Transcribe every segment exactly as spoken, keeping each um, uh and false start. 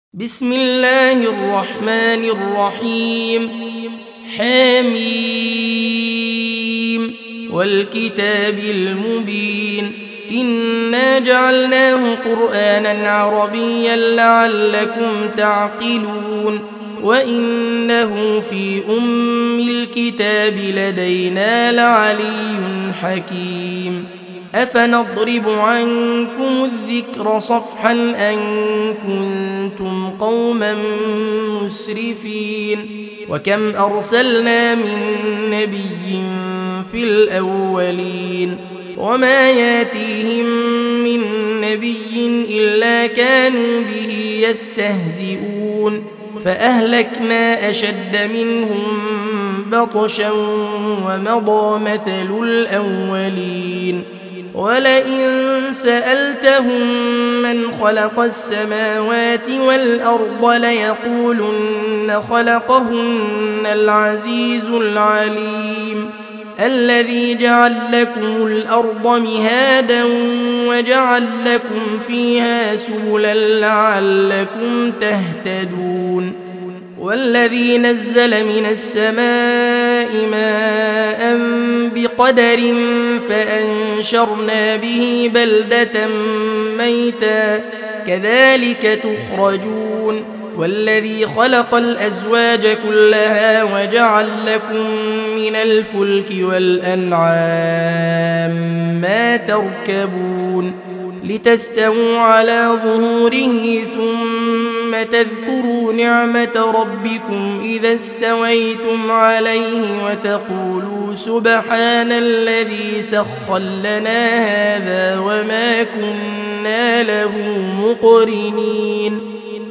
بسم الله الرحمن الرحيم حميم والكتاب المبين إنا جعلناه قرآنا عربيا لعلكم تعقلون وإنه في أم الكتاب لدينا لعلي حكيم أفنضرب عنكم الذكر صفحا أن كنتم قوما مسرفين وكم أرسلنا من نبي في الأولين وما ياتيهم من نبي إلا كانوا به يستهزئون فأهلكنا أشد منهم بطشا ومضى مثل الأولين ولئن سألتهم من خلق السماوات والأرض ليقولن خلقهن العزيز العليم الذي جعل لكم الأرض مهادا وجعل لكم فيها سبلا لعلكم تهتدون والذي نزل من السماء ماء بقدر فأنشرنا به بلدة ميتا كذلك تخرجون والذي خلق الأزواج كلها وجعل لكم من الفلك والأنعام ما تركبون لتستووا على ظهوره ثم تذكروا نعمة ربكم إذا استويتم عليه وتقولوا سبحان الذي سخر لنا هذا وما كنا له مقرنين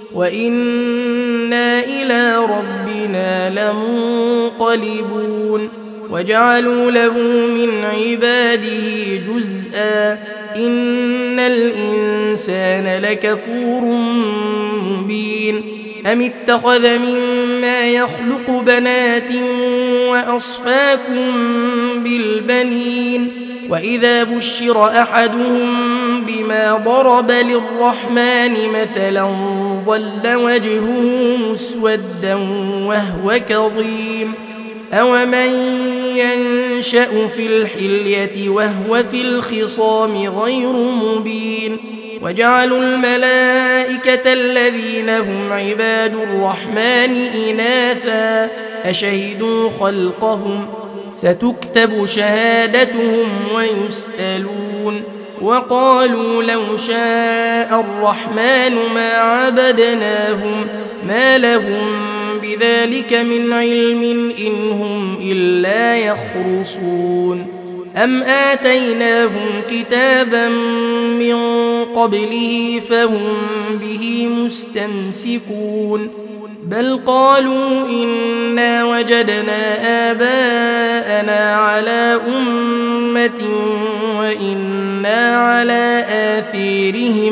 وإنا إلى ربنا لمنقلبون وجعلوا له من عباده جزءا إن الإنسان لكفور مبين أم اتخذ مما يخلق بنات وأصفاكم بالبنين وإذا بشر أحدهم بما ضرب للرحمن مثلا ظل وجهه مسودا وهو كظيم أومن ينشأ في الحلية وهو في الخصام غير مبين وجعلوا الملائكة الذين هم عباد الرحمن إناثا أشهدوا خلقهم ستكتب شهادتهم ويسألون وقالوا لو شاء الرحمن ما عبدناهم ما لهم بذلك من علم إن هم إلا يخرصون أم آتيناهم كتابا من قبله فهم به مستمسكون بل قالوا إنا وجدنا آباءنا على أمة وإنا على آثارهم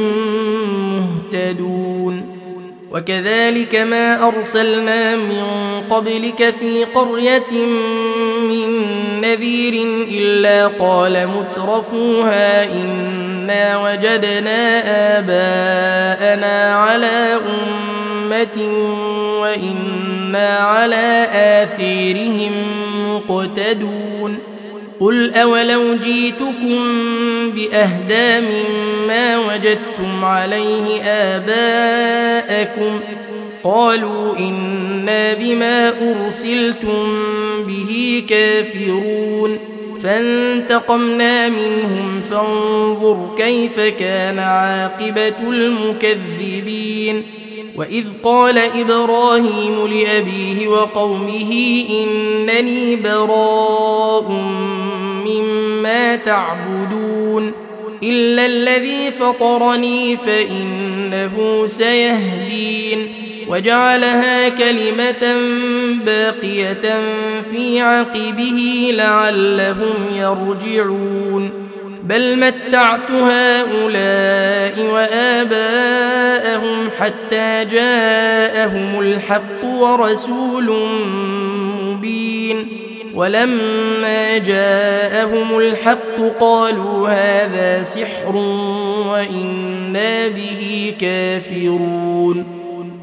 مهتدون وكذلك ما أرسلنا من قبلك في قرية من نذير إلا قال مترفوها إنا وجدنا آباءنا على أمة وإنا على آثارهم مقتدون قل أولو جئتكم بأهدى مما وجدتم عليه آباءكم قالوا إنا بما أرسلتم به كافرون فانتقمنا منهم فانظر كيف كان عاقبة المكذبين وإذ قال إبراهيم لأبيه وقومه إنني براء مما تعبدون إلا الذي فطرني فإنه سيهدين وجعلها كلمة باقية في عقبه لعلهم يرجعون بل متعت هؤلاء وآباءهم حتى جاءهم الحق ورسول مبين ولما جاءهم الحق قالوا هذا سحر وإنا به كافرون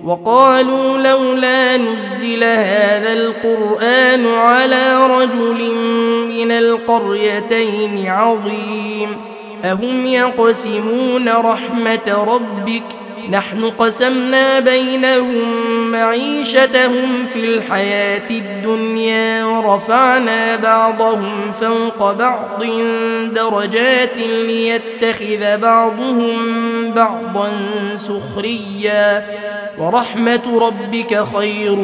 وقالوا لولا نزل هذا القرآن على رجل من القريتين عظيم أهم يقسمون رحمة ربك نحن قسمنا بينهم معيشتهم في الحياة الدنيا ورفعنا بعضهم فوق بعض درجات ليتخذ بعضهم بعضا سخريا ورحمة ربك خير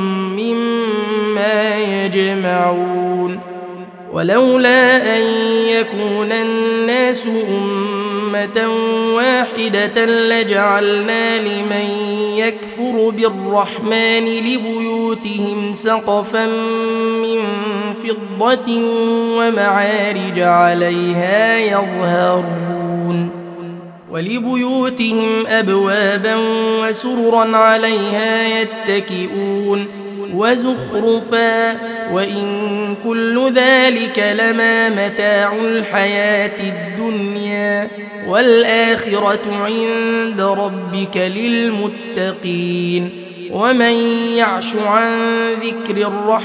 مما يجمعون ولولا أن يكون الناس أمة واحدة لجعلنا لمن يكفر بالرحمن لبيوتهم سقفا من فضة ومعارج عليها يظهرون ولبيوتهم أبوابا وسررا عليها يتكئون وزخرفا وإن كل ذلك لما متاع الحياة الدنيا والآخرة عند ربك للمتقين ومن يعش عن ذكر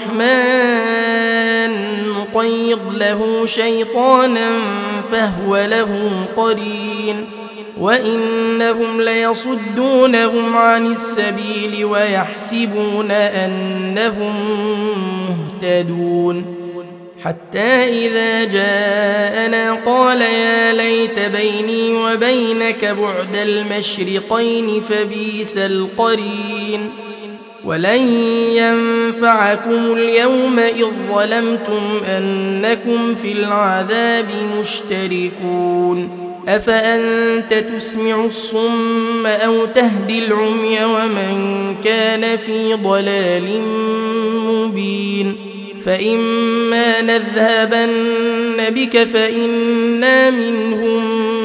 الرحمن نقيض له شيطانا فهو له قرين وإنهم ليصدونهم عن السبيل ويحسبون أنهم مهتدون حتى إذا جاءنا قال يا ليت بيني وبينك بعد المشرقين فبئس القرين ولن ينفعكم اليوم إذ ظلمتم أنكم في العذاب مشتركون أفأنت تسمع الصم أو تهدي العمي ومن كان في ضلال مبين فإما نذهبن بك فإنا منهم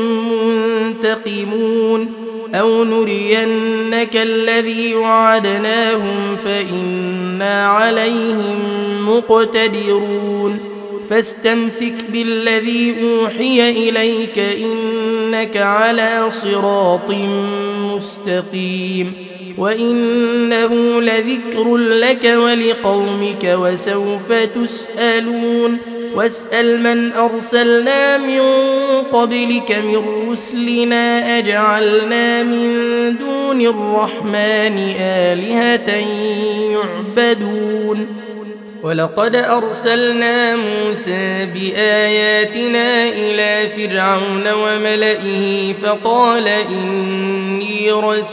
منتقمون أو نرينك الذي وعدناهم فإنا عليهم مقتدرون فاستمسك بالذي أوحي إليك إنك على صراط مستقيم وإنه لذكر لك ولقومك وسوف تسألون واسأل من أرسلنا من قبلك من رسلنا أجعلنا من دون الرحمن آلهة يعبدون ولقد أرسلنا موسى بآياتنا إلى فرعون وملئه فقال إني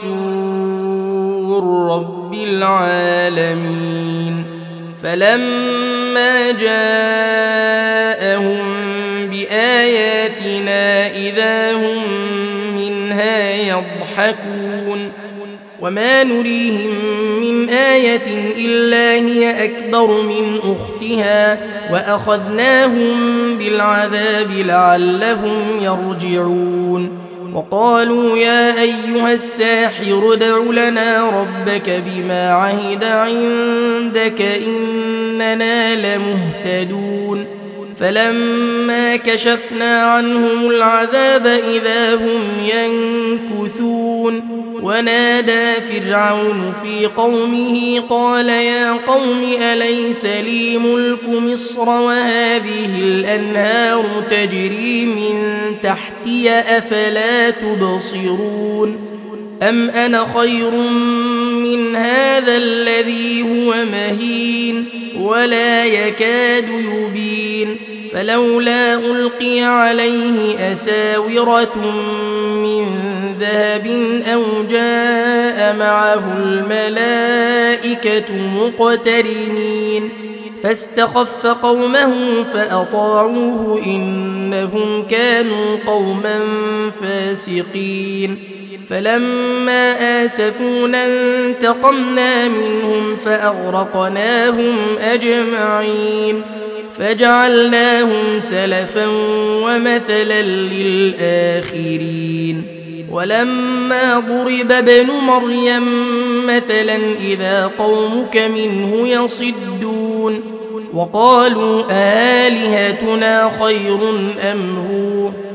رسول رب العالمين فلما جاءهم بآياتنا إذا هم منها يضحكون وما نريهم من آية إلا هي أكبر من أختها وأخذناهم بالعذاب لعلهم يرجعون وقالوا يا أيها الساحر ادع لنا ربك بما عهد عندك إننا لمهتدون فلما كشفنا عنهم العذاب إذا هم ينكثون ونادى فرعون في قومه قال يا قوم أليس لي ملك مصر وهذه الأنهار تجري من تحتي أفلا تبصرون أم أنا خير من هذا الذي هو مهين ولا يكاد يبين فلولا ألقي عليه أساورة من ذهب أو جاء معه الملائكة مقترنين فاستخف قومه فأطاعوه إنهم كانوا قوما فاسقين فلما آسفونا انتقمنا منهم فأغرقناهم أجمعين فجعلناهم سلفا ومثلا للآخرين ولما ضرب ابن مريم مثلا إذا قومك منه يصدون وقالوا آلهتنا خير أم هو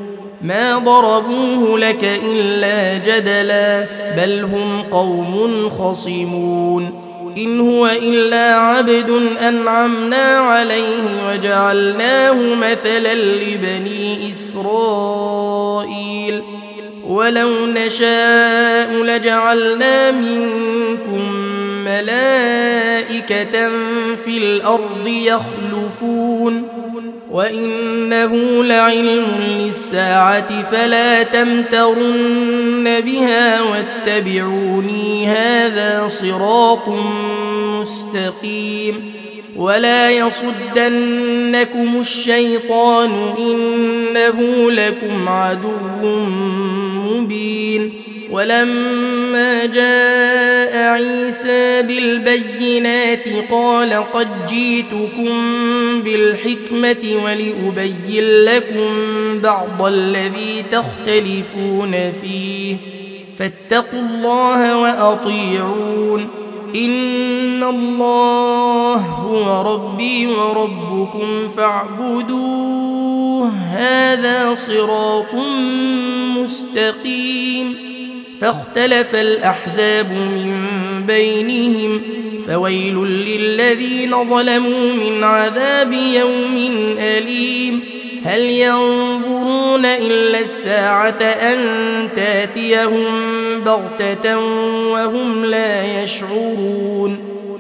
ما ضربوه لك إلا جدلا بل هم قوم خصمون إن هو إلا عبد أنعمنا عليه وجعلناه مثلا لبني إسرائيل ولو نشاء لجعلنا منكم ملائكة في الأرض يخلفون وإنه لعلم للساعة فلا تمترن بها واتبعوني هذا صراط مستقيم ولا يصدنكم الشيطان إنه لكم عدو مبين ولما جاء عيسى بالبينات قال قد جئتكم بالحكمة ولأبين لكم بعض الذي تختلفون فيه فاتقوا الله وأطيعون إن الله هو ربي وربكم فاعبدوه هذا صراط مستقيم فاختلف الأحزاب من بينهم فويل للذين ظلموا من عذاب يوم أليم هل ينظرون إلا الساعة أن تاتيهم بغتة وهم لا يشعرون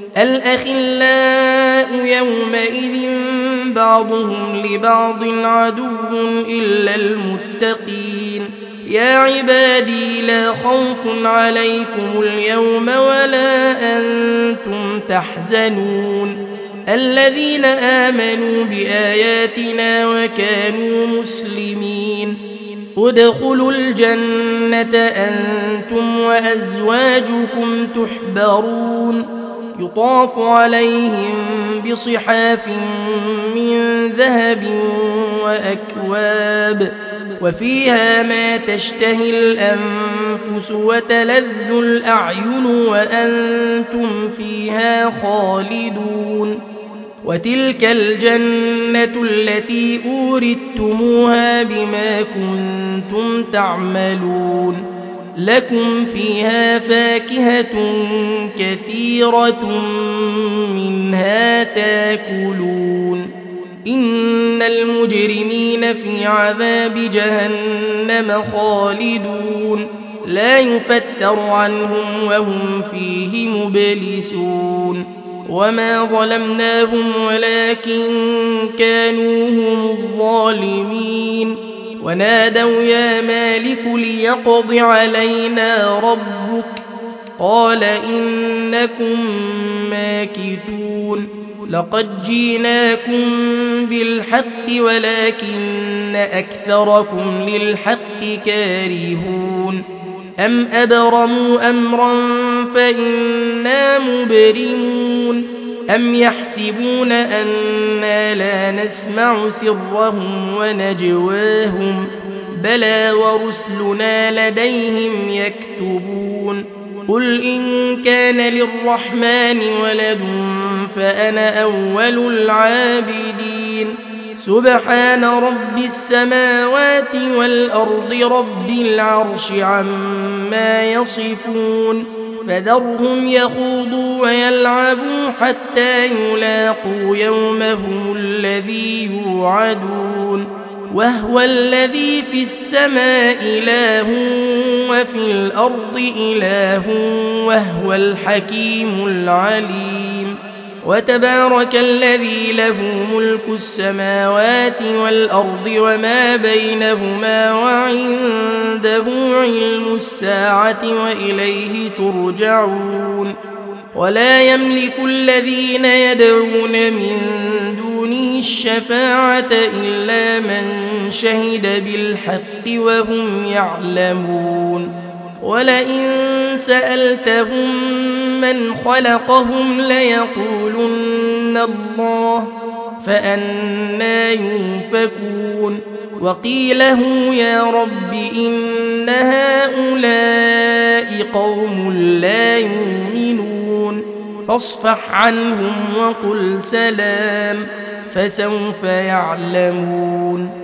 الأخلاء يومئذ بعضهم لبعض عدو إلا المتقين يا عبادي لا خوف عليكم اليوم ولا أنتم تحزنون الذين آمنوا بآياتنا وكانوا مسلمين ادخلوا الجنة أنتم وأزواجكم تحبرون يطاف عليهم بصحاف من ذهب وأكواب وفيها ما تشتهي الأنفس وتلذ الأعين وأنتم فيها خالدون وتلك الجنة التي أورثتموها بما كنتم تعملون لكم فيها فاكهة كثيرة منها تاكلون إن المجرمين في عذاب جهنم خالدون لا يفتر عنهم وهم فيه مبلسون وما ظلمناهم ولكن كانوا هم الظالمين ونادوا يا مالك ليقض علينا ربك قال إنكم ماكثون لقد جئناكم بالحق ولكن أكثركم للحق كارهون أم أبرموا أمرا فإنا مبرمون أم يحسبون أنا لا نسمع سرهم ونجواهم بلى ورسلنا لديهم يكتبون قل إن كان للرحمن ولد فأنا أول العابدين سبحان رب السماوات والأرض رب العرش عما يصفون فذرهم يخوضوا ويلعبوا حتى يلاقوا يومهم الذي يوعدون وهو الذي في السماء إله وفي الأرض إله وهو الحكيم العليم وتبارك الذي له ملك السماوات والأرض وما بينهما وعنده علم الساعة وإليه ترجعون ولا يملك الذين يدعون من دونه الشفاعة إلا من شهد بالحق وهم يعلمون ولئن سألتهم من خلقهم ليقولن الله فأنى يؤفكون وقيله يا رب إن هؤلاء قوم لا يؤمنون فاصفح عنهم وقل سلام فسوف يعلمون